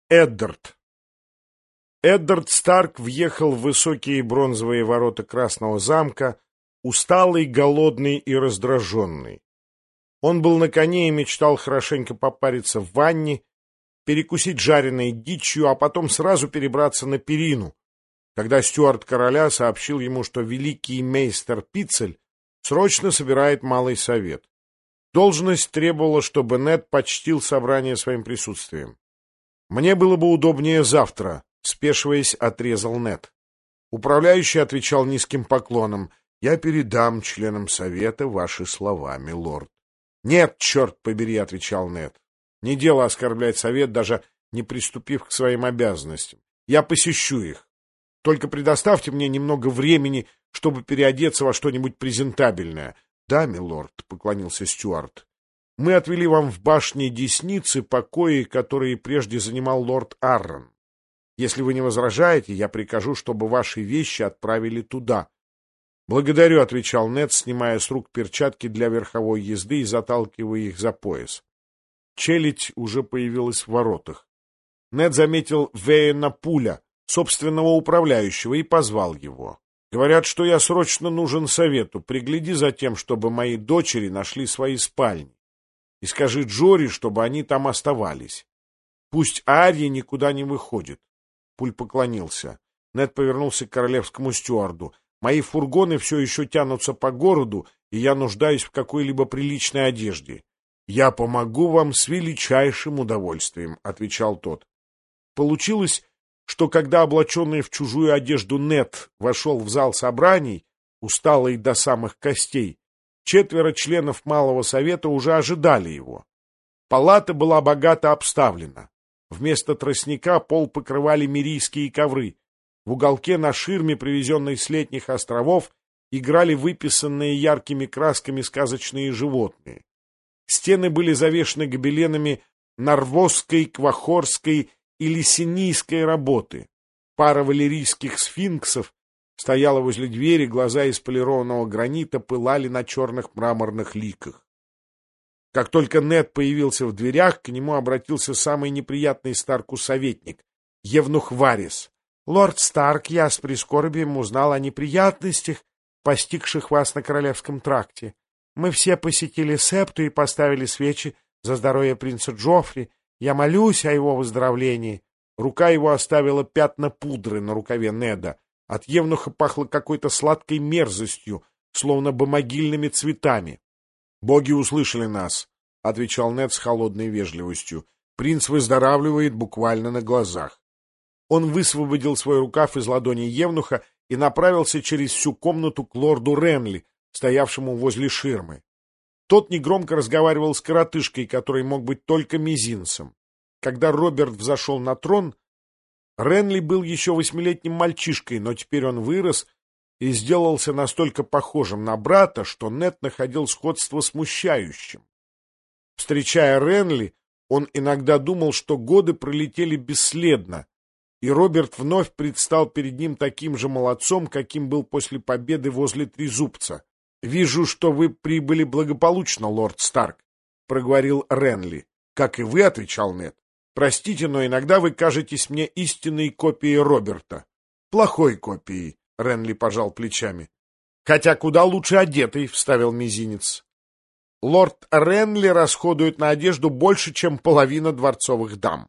Эддард. Эддард Старк въехал в высокие бронзовые ворота Красного замка, усталый, голодный и раздраженный. Он был на коне и мечтал хорошенько попариться в ванне, перекусить жареной дичью, а потом сразу перебраться на перину, когда стюард короля сообщил ему, что великий мейстер Пиццель срочно собирает малый совет. Должность требовала, чтобы Нед почтил собрание своим присутствием. «Мне было бы удобнее завтра», — спешиваясь, отрезал Нед. Управляющий отвечал низким поклоном. «Я передам членам совета ваши слова, милорд». «Нет, черт побери», — отвечал Нед. «Не дело оскорблять совет, даже не приступив к своим обязанностям. Я посещу их. Только предоставьте мне немного времени, чтобы переодеться во что-нибудь презентабельное». «Да, милорд», — поклонился стюард. «Мы отвели вам в башне Десницы покои, которые прежде занимал лорд Аррон. Если вы не возражаете, я прикажу, чтобы ваши вещи отправили туда». «Благодарю», — отвечал Нед, снимая с рук перчатки для верховой езды и заталкивая их за пояс. Челядь уже появилась в воротах. Нед заметил Вейна Пуля, собственного управляющего, и позвал его. «Говорят, что я срочно нужен совету. Пригляди за тем, чтобы мои дочери нашли свои спальни. И скажи Джори, чтобы они там оставались. Пусть Арья никуда не выходит». Пуль поклонился. Нед повернулся к королевскому стюарду. «Мои фургоны все еще тянутся по городу, и я нуждаюсь в какой-либо приличной одежде». «Я помогу вам с величайшим удовольствием», — отвечал тот. Получилось, что когда облаченный в чужую одежду Нед вошел в зал собраний, усталый до самых костей, 4 членов Малого Совета уже ожидали его. Палата была богато обставлена. Вместо тростника пол покрывали мирийские ковры. В уголке на ширме, привезенной с летних островов, играли выписанные яркими красками сказочные животные. Стены были завешены гобеленами норвозской, квахорской и лесенийской работы. Пара валерийских сфинксов стояла возле двери, глаза из полированного гранита пылали на черных мраморных ликах. Как только Нед появился в дверях, к нему обратился самый неприятный Старку советник, евнух Варис. «Лорд Старк, я с прискорбием узнал о неприятностях, постигших вас на Королевском тракте. Мы все посетили септу и поставили свечи за здоровье принца Джоффри. Я молюсь о его выздоровлении». Рука его оставила пятна пудры на рукаве Неда. От евнуха пахло какой-то сладкой мерзостью, словно бы могильными цветами. «Боги услышали нас», — отвечал Нед с холодной вежливостью. «Принц выздоравливает буквально на глазах». Он высвободил свой рукав из ладони евнуха и направился через всю комнату к лорду Ренли, стоявшему возле ширмы. Тот негромко разговаривал с коротышкой, который мог быть только мизинцем. Когда Роберт взошел на трон, Ренли был еще 8-летним мальчишкой, но теперь он вырос и сделался настолько похожим на брата, что Нед находил сходство смущающим. Встречая Ренли, он иногда думал, что годы пролетели бесследно, и Роберт вновь предстал перед ним таким же молодцом, каким был после победы возле Трезубца. «Вижу, что вы прибыли благополучно, лорд Старк», — проговорил Ренли. «Как и вы», — отвечал Нед. «Простите, но иногда вы кажетесь мне истинной копией Роберта». «Плохой копией», — Ренли пожал плечами. «Хотя куда лучше одетый», — вставил мизинец. «Лорд Ренли расходует на одежду больше, чем половина дворцовых дам».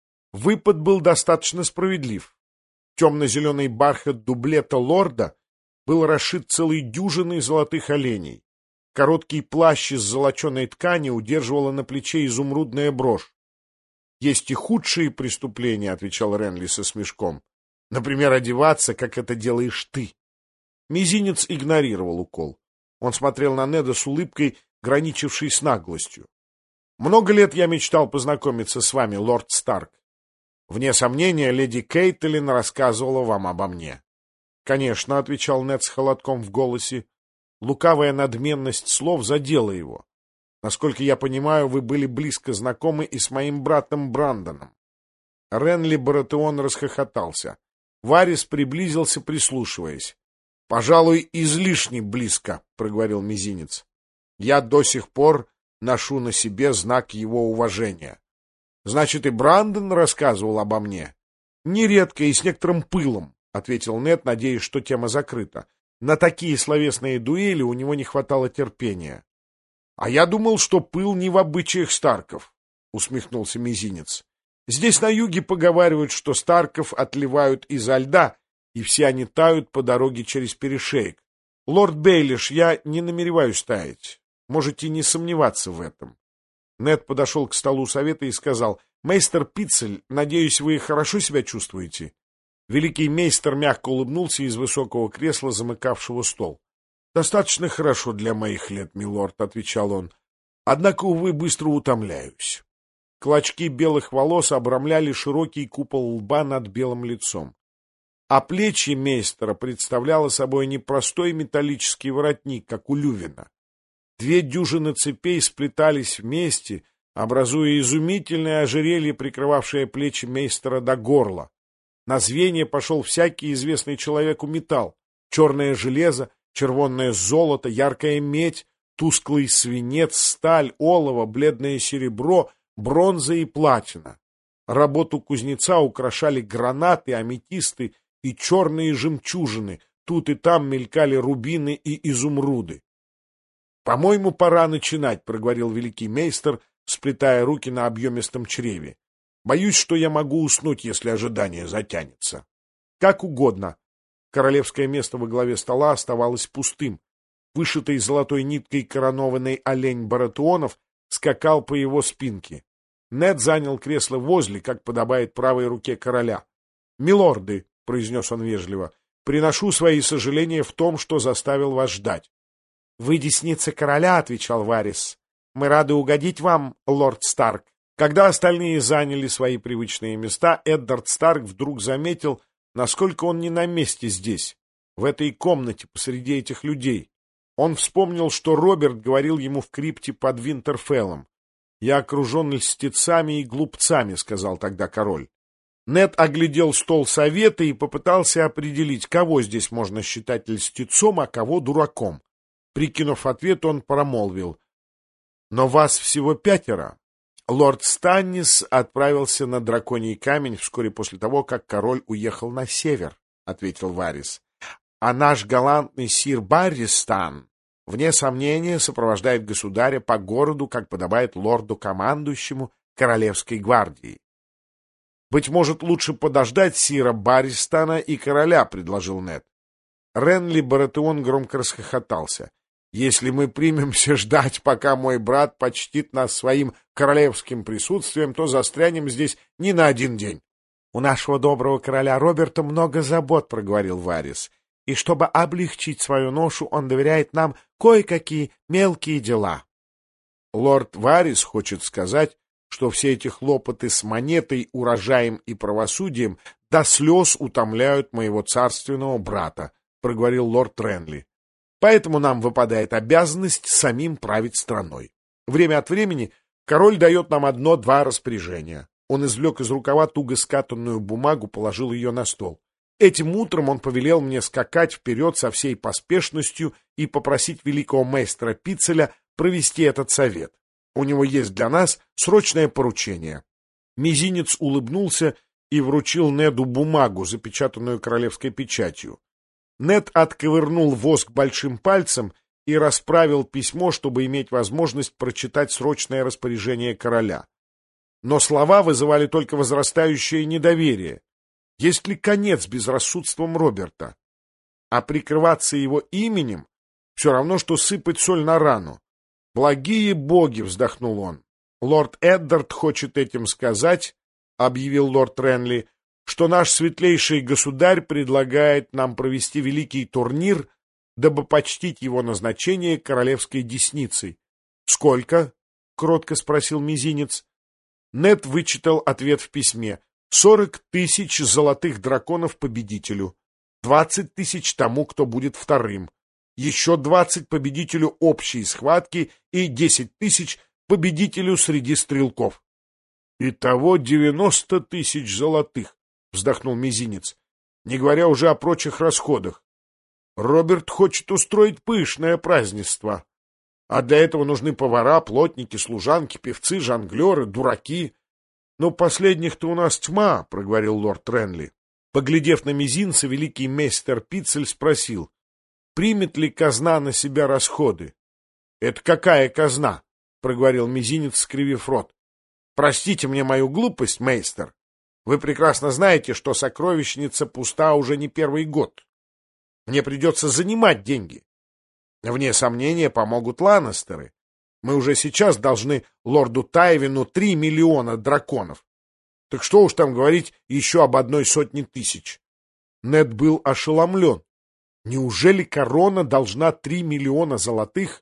Выпад был достаточно справедлив. Темно-зеленый бархат дублета лорда был расшит целой дюжиной золотых оленей. Короткий плащ из золоченой ткани удерживала на плече изумрудная брошь. «Есть и худшие преступления», — отвечал Ренли со смешком. «Например, одеваться, как это делаешь ты». Мизинец игнорировал укол. Он смотрел на Неда с улыбкой, граничившей с наглостью. «Много лет я мечтал познакомиться с вами, лорд Старк. Вне сомнения, леди Кейтлин рассказывала вам обо мне». «Конечно», — отвечал Нед с холодком в голосе. Лукавая надменность слов задела его. «Насколько я понимаю, вы были близко знакомы и с моим братом Брандоном». Ренли Баратеон расхохотался. Варис приблизился, прислушиваясь. «Пожалуй, излишне близко», — проговорил мизинец. «Я до сих пор ношу на себе знак его уважения». Значит, и Брандон рассказывал обо мне? Нередко и с некоторым пылом, — ответил Нед, надеясь, что тема закрыта. На такие словесные дуэли у него не хватало терпения. — А я думал, что пыл не в обычаях Старков, — усмехнулся Мизинец. — Здесь на юге поговаривают, что Старков отливают изо льда, и все они тают по дороге через перешеек. Лорд Бейлиш, я не намереваюсь таять. Можете не сомневаться в этом. Нед подошел к столу совета и сказал: «Мейстер Пиццель, надеюсь, вы хорошо себя чувствуете?» Великий мейстер мягко улыбнулся из высокого кресла, замыкавшего стол. «Достаточно хорошо для моих лет, милорд», — отвечал он. «Однако, увы, быстро утомляюсь». Клочки белых волос обрамляли широкий купол лба над белым лицом. А плечи мейстера представляло собой не простой металлический воротник, как у Лювина. 2 дюжины цепей сплетались вместе, образуя изумительное ожерелье, прикрывавшее плечи мейстера до горла. На звенья пошел всякий известный человеку металл: черное железо, червонное золото, яркая медь, тусклый свинец, сталь, олово, бледное серебро, бронза и платина. Работу кузнеца украшали гранаты, аметисты и черные жемчужины, тут и там мелькали рубины и изумруды. «По-моему, пора начинать», — проговорил великий мейстер, сплетая руки на объемистом чреве. «Боюсь, что я могу уснуть, если ожидание затянется». «Как угодно». Королевское место во главе стола оставалось пустым. Вышитый золотой ниткой коронованный олень Баратеонов скакал по его спинке. Нед занял кресло возле, как подобает правой руке короля. «Милорды», — произнес он вежливо, — «приношу свои сожаления в том, что заставил вас ждать». «Вы десница короля», — отвечал Варрис. «Мы рады угодить вам, лорд Старк». Когда остальные заняли свои привычные места, Эддард Старк вдруг заметил, насколько он не на месте здесь, в этой комнате, посреди этих людей. Он вспомнил, что Роберт говорил ему в крипте под Винтерфеллом. «Я окружен льстецами и глупцами», — сказал тогда король. Нед оглядел стол совета и попытался определить, кого здесь можно считать льстецом, а кого дураком. Прикинув ответ, он промолвил: «Но вас всего 5. Лорд Станнис отправился на Драконий камень вскоре после того, как король уехал на север», — ответил Варрис. «А наш галантный сир Барристан, вне сомнения, сопровождает государя по городу, как подобает лорду-командующему Королевской гвардии». «Быть может, лучше подождать сира Барристана и короля», — предложил Нед. Ренли Баратеон громко расхохотался. «Если мы примемся ждать, пока мой брат почтит нас своим королевским присутствием, то застрянем здесь не на 1 день». «У нашего доброго короля Роберта много забот», — проговорил Варрис, «и чтобы облегчить свою ношу, он доверяет нам кое-какие мелкие дела». «Лорд Варрис хочет сказать, что все эти хлопоты с монетой, урожаем и правосудием до слез утомляют моего царственного брата», — проговорил лорд Ренли. «Поэтому нам выпадает обязанность самим править страной. Время от времени король дает нам 1-2 распоряжения». Он извлек из рукава туго скатанную бумагу, положил ее на стол. «Этим утром он повелел мне скакать вперед со всей поспешностью и попросить великого мейстера Пиццеля провести этот совет. У него есть для нас срочное поручение». Мизинец улыбнулся и вручил Неду бумагу, запечатанную королевской печатью. Нед отковырнул воск большим пальцем и расправил письмо, чтобы иметь возможность прочитать срочное распоряжение короля. Но слова вызывали только возрастающее недоверие. Есть ли конец безрассудствам Роберта? А прикрываться его именем все равно, что сыпать соль на рану. «Благие боги!» — вздохнул он. «Лорд Эддард хочет этим сказать, — объявил лорд Ренли, — что наш светлейший государь предлагает нам провести великий турнир, дабы почтить его назначение королевской десницей». «Сколько?» — кротко спросил Мизинец. Нед вычитал ответ в письме. 40 000 золотых драконов победителю, 20 000 тому, кто будет вторым, еще 20 победителю общей схватки и 10 000 победителю среди стрелков. «Итого 90 000 золотых», — вздохнул Мизинец, не говоря уже о прочих расходах. «Роберт хочет устроить пышное празднество, а для этого нужны повара, плотники, служанки, певцы, жонглеры, дураки. «Ну, последних-то у нас тьма», — проговорил лорд Ренли. Поглядев на мизинца, великий мейстер Пиццель спросил, примет ли казна на себя расходы. — Это какая казна? — проговорил мизинец, скривив рот. — Простите мне мою глупость, мейстер. Вы прекрасно знаете, что сокровищница пуста уже не первый год. Мне придется занимать деньги. Вне сомнения, помогут Ланнестеры. Мы уже сейчас должны лорду Тайвину 3 миллиона драконов. Так что уж там говорить еще об 100 000 тысяч. Нед был ошеломлен. Неужели корона должна 3 миллиона золотых?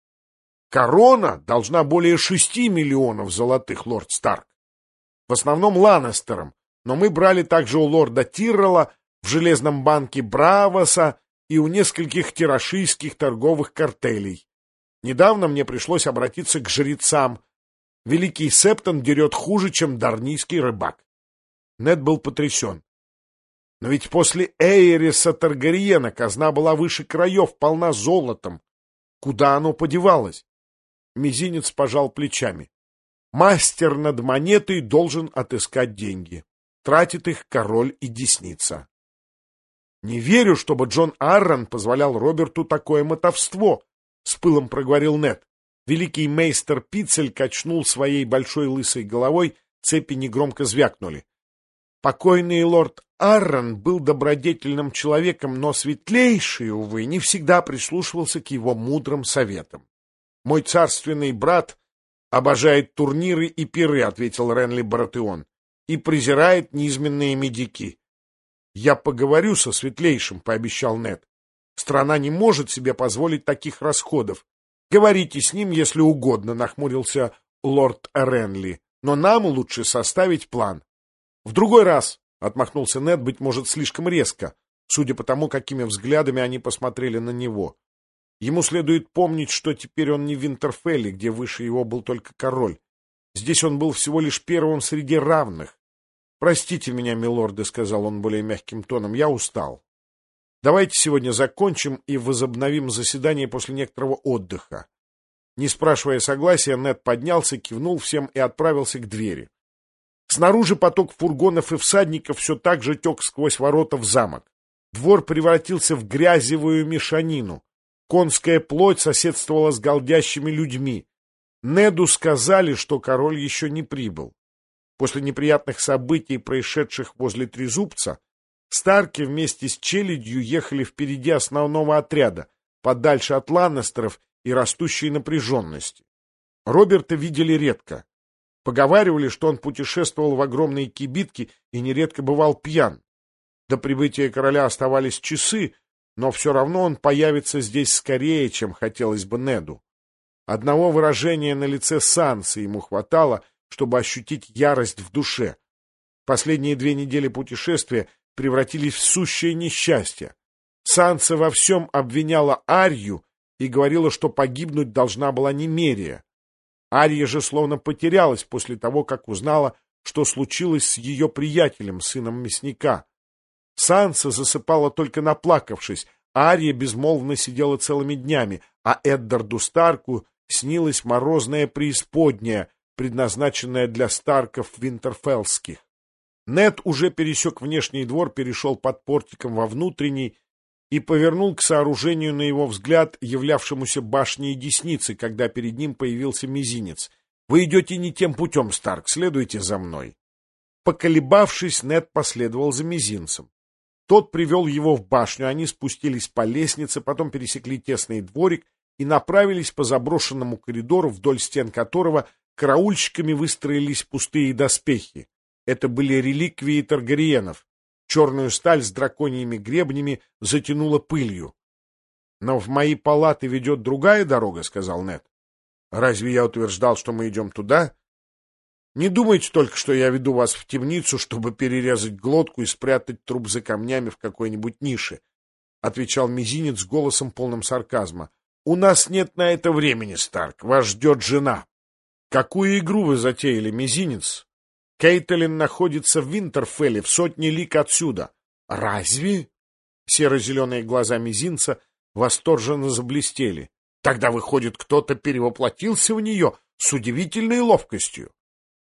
Корона должна более 6 миллионов золотых, лорд Старк. В основном Ланнестерам, но мы брали также у лорда Тиррелла, в железном банке Бравоса и у нескольких тирашийских торговых картелей. Недавно мне пришлось обратиться к жрецам. Великий Септон дерет хуже, чем дарнийский рыбак. Нед был потрясен. Но ведь после Эйриса Таргариена казна была выше краев, полна золотом. Куда оно подевалось? Мизинец пожал плечами. Мастер над монетой должен отыскать деньги. Тратит их король и десница. Не верю, чтобы Джон Аррон позволял Роберту такое мотовство, — с пылом проговорил Нед. Великий мейстер Пиццель качнул своей большой лысой головой, цепи негромко звякнули. Покойный лорд Аррон был добродетельным человеком, но светлейший, увы, не всегда прислушивался к его мудрым советам. Мой царственный брат обожает турниры и пиры, — ответил Ренли Баратеон, — и презирает низменные медики. — Я поговорю со светлейшим, — пообещал Нед. Страна не может себе позволить таких расходов. Говорите с ним, если угодно, — нахмурился лорд Ренли. Но нам лучше составить план. — В другой раз, — отмахнулся Нед, быть может, слишком резко, судя по тому, какими взглядами они посмотрели на него. Ему следует помнить, что теперь он не в Винтерфелле, где выше его был только король. Здесь он был всего лишь первым среди равных. — Простите меня, милорды, — сказал он более мягким тоном, — я устал. Давайте сегодня закончим и возобновим заседание после некоторого отдыха. Не спрашивая согласия, Нед поднялся, кивнул всем и отправился к двери. Снаружи поток фургонов и всадников все так же тек сквозь ворота в замок. Двор превратился в грязевую мешанину. Конская плоть соседствовала с голдящими людьми. Неду сказали, что король еще не прибыл. После неприятных событий, происшедших возле Трезубца, Старки вместе с челядью ехали впереди основного отряда, подальше от Ланнестеров и растущей напряженности. Роберта видели редко. Поговаривали, что он путешествовал в огромной кибитке и нередко бывал пьян. До прибытия короля оставались часы, но все равно он появится здесь скорее, чем хотелось бы Неду. Одного выражения на лице Сансы ему хватало, чтобы ощутить ярость в душе. Последние 2 недели путешествия превратились в сущее несчастье. Санса во всем обвиняла Арью и говорила, что погибнуть должна была Немерия. Ария же словно потерялась после того, как узнала, что случилось с ее приятелем, сыном мясника. Санса засыпала только наплакавшись, а Ария безмолвно сидела целыми днями, а Эддарду Старку снилась морозная преисподняя, предназначенная для Старков Винтерфеллских. Нед уже пересек внешний двор, перешел под портиком во внутренний и повернул к сооружению, на его взгляд, являвшемуся башней десницы, когда перед ним появился мизинец. — Вы идете не тем путем, Старк, следуйте за мной. Поколебавшись, Нед последовал за мизинцем. Тот привел его в башню, они спустились по лестнице, потом пересекли тесный дворик и направились по заброшенному коридору, вдоль стен которого караульщиками выстроились пустые доспехи. Это были реликвии Таргариенов. Черную сталь с драконьими гребнями затянуло пылью. — Но в мои палаты ведет другая дорога, — сказал Нед. — Разве я утверждал, что мы идем туда? — Не думайте только, что я веду вас в темницу, чтобы перерезать глотку и спрятать труп за камнями в какой-нибудь нише, — отвечал мизинец голосом полным сарказма. — У нас нет на это времени, Старк. Вас ждет жена. — Какую игру вы затеяли, мизинец? Кейтелин находится в Винтерфелле, в 100 лиг отсюда. — Разве? Серо-зеленые глаза мизинца восторженно заблестели. — Тогда, выходит, кто-то перевоплотился в нее с удивительной ловкостью.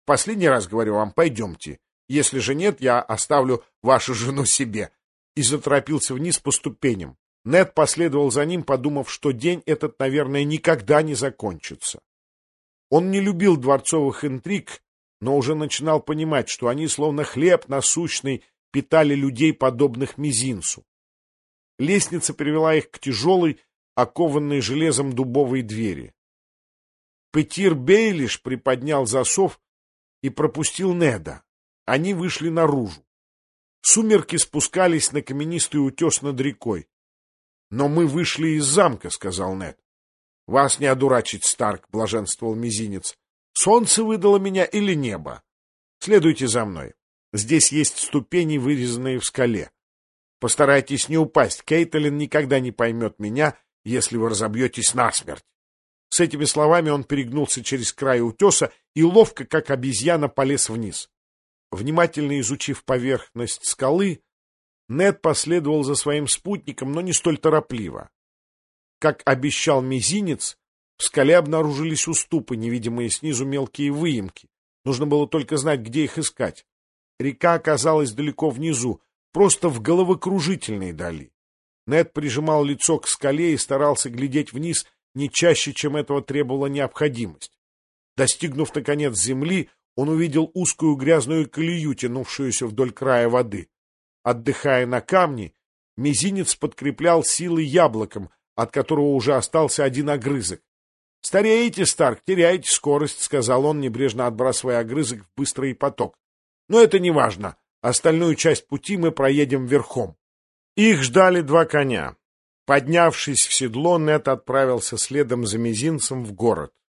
последний раз говорю вам, пойдемте. Если же нет, я оставлю вашу жену себе». И заторопился вниз по ступеням. Нед последовал за ним, подумав, что день этот, наверное, никогда не закончится. Он не любил дворцовых интриг, но уже начинал понимать, что они, словно хлеб насущный, питали людей, подобных мизинцу. Лестница привела их к тяжелой, окованной железом дубовой двери. Петир Бейлиш приподнял засов и пропустил Неда. Они вышли наружу. Сумерки спускались на каменистый утес над рекой. — Но мы вышли из замка, — сказал Нед. — Вас не одурачить, Старк, — блаженствовал мизинец. — Солнце выдало меня или небо? Следуйте за мной. Здесь есть ступени, вырезанные в скале. Постарайтесь не упасть. Кейтелин никогда не поймет меня, если вы разобьетесь насмерть. С этими словами он перегнулся через край утеса и ловко, как обезьяна, полез вниз. Внимательно изучив поверхность скалы, Нед последовал за своим спутником, но не столь торопливо. Как обещал мизинец, в скале обнаружились уступы, невидимые снизу мелкие выемки. Нужно было только знать, где их искать. Река оказалась далеко внизу, просто в головокружительной дали. Нед прижимал лицо к скале и старался глядеть вниз не чаще, чем этого требовала необходимость. Достигнув, наконец, земли, он увидел узкую грязную колею, тянувшуюся вдоль края воды. Отдыхая на камне, мизинец подкреплял силы яблоком, от которого уже остался один огрызок. — Стареете, Старк, теряете скорость, — сказал он, небрежно отбрасывая огрызок в быстрый поток. — Но это не важно. Остальную часть пути мы проедем верхом. Их ждали два коня. Поднявшись в седло, Нед отправился следом за мизинцем в город.